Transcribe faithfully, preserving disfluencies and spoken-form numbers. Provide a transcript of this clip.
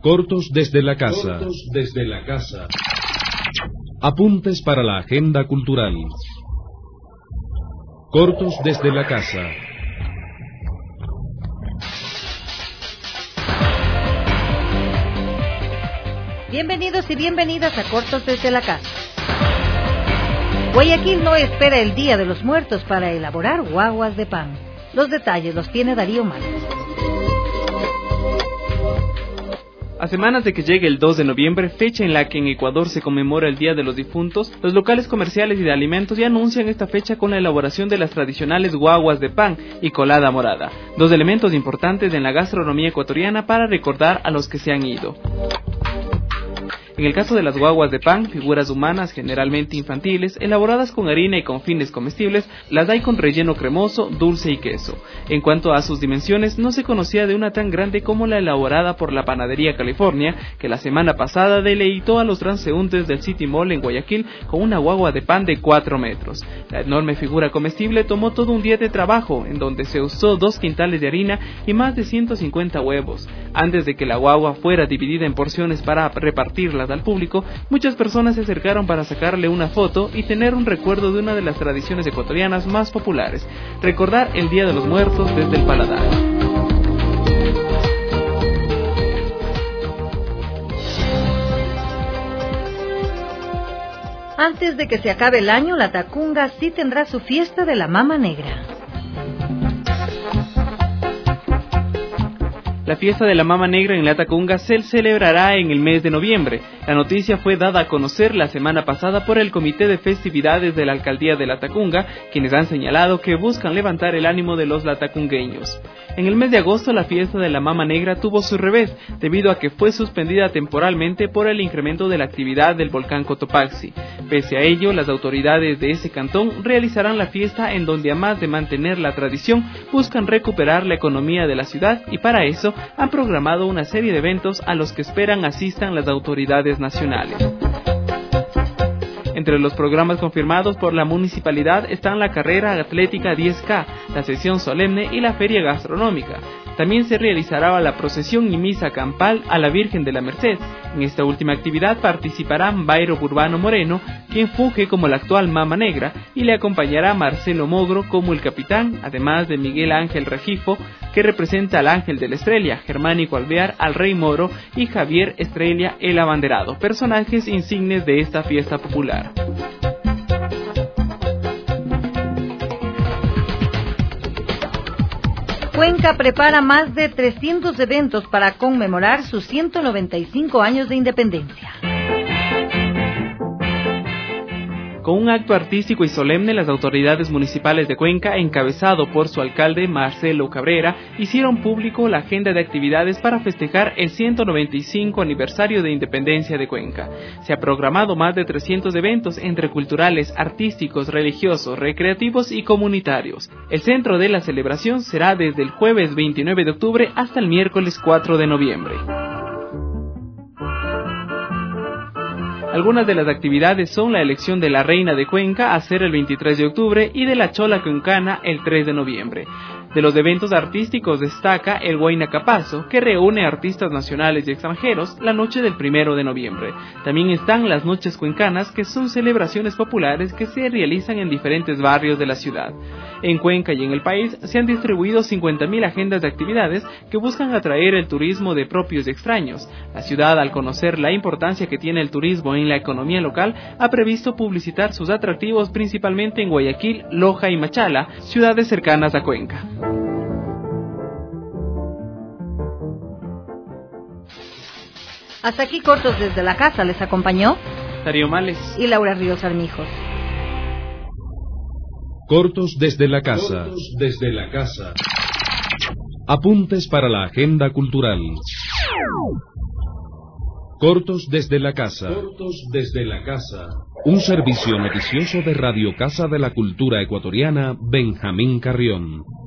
Cortos desde la casa. Cortos desde la casa. Apuntes para la agenda cultural. Cortos desde la casa. Bienvenidos y bienvenidas a Cortos desde la casa. Guayaquil no espera el Día de los Muertos para elaborar guaguas de pan. Los detalles los tiene Darío Márquez. A semanas de que llegue el dos de noviembre, fecha en la que en Ecuador se conmemora el Día de los Difuntos, los locales comerciales y de alimentos ya anuncian esta fecha con la elaboración de las tradicionales guaguas de pan y colada morada, dos elementos importantes en la gastronomía ecuatoriana para recordar a los que se han ido. En el caso de las guaguas de pan, figuras humanas generalmente infantiles, elaboradas con harina y con fines comestibles, las hay con relleno cremoso, dulce y queso. En cuanto a sus dimensiones, no se conocía de una tan grande como la elaborada por la Panadería California, que la semana pasada deleitó a los transeúntes del City Mall en Guayaquil con una guagua de pan de cuatro metros. La enorme figura comestible tomó todo un día de trabajo, en donde se usó dos quintales de harina y más de ciento cincuenta huevos. Antes de que la guagua fuera dividida en porciones para repartirla al público, muchas personas se acercaron para sacarle una foto y tener un recuerdo de una de las tradiciones ecuatorianas más populares, recordar el Día de los Muertos desde el paladar. Antes de que se acabe el año, la Tacunga sí tendrá su fiesta de la Mama Negra. La fiesta de la Mama Negra en la Tacunga se celebrará en el mes de noviembre. La noticia fue dada a conocer la semana pasada por el Comité de Festividades de la Alcaldía de la Tacunga, quienes han señalado que buscan levantar el ánimo de los latacungueños. En el mes de agosto la fiesta de la Mama Negra tuvo su revés, debido a que fue suspendida temporalmente por el incremento de la actividad del volcán Cotopaxi. Pese a ello, las autoridades de ese cantón realizarán la fiesta en donde, además de mantener la tradición, buscan recuperar la economía de la ciudad y para eso han programado una serie de eventos a los que esperan asistan las autoridades nacionales. Entre los programas confirmados por la municipalidad están la carrera atlética diez K, la sesión solemne y la feria gastronómica. También se realizará la procesión y misa campal a la Virgen de la Merced. En esta última actividad participarán Bayro Burbano Moreno, quien funge como la actual Mama Negra, y le acompañará Marcelo Mogro como el capitán, además de Miguel Ángel Regifo, que representa al Ángel de la Estrella, Germánico Alvear al Rey Moro y Javier Estrella el Abanderado, personajes insignes de esta fiesta popular. Cuenca prepara más de trescientos eventos para conmemorar sus ciento noventa y cinco años de independencia. Con un acto artístico y solemne, las autoridades municipales de Cuenca, encabezado por su alcalde Marcelo Cabrera, hicieron público la agenda de actividades para festejar el ciento noventa y cinco aniversario de independencia de Cuenca. Se ha programado más de trescientos eventos entre culturales, artísticos, religiosos, recreativos y comunitarios. El centro de la celebración será desde el jueves veintinueve de octubre hasta el miércoles cuatro de noviembre. Algunas de las actividades son la elección de la Reina de Cuenca a ser el veintitrés de octubre y de la Chola Cuencana el tres de noviembre. De los eventos artísticos destaca el Huayna Capazo, que reúne artistas nacionales y extranjeros la noche del primero de noviembre. También están las Noches Cuencanas, que son celebraciones populares que se realizan en diferentes barrios de la ciudad. En Cuenca y en el país se han distribuido cincuenta mil agendas de actividades que buscan atraer el turismo de propios y extraños. La ciudad, al conocer la importancia que tiene el turismo en la economía local, ha previsto publicitar sus atractivos principalmente en Guayaquil, Loja y Machala, ciudades cercanas a Cuenca. Hasta aquí Cortos desde la casa, les acompañó Darío Márquez y Laura Ríos Armijos. Cortos desde la casa. Cortos desde la casa. Apuntes para la agenda cultural. Cortos desde la casa. Cortos desde la casa. Un servicio noticioso de Radio Casa de la Cultura Ecuatoriana, Benjamín Carrión.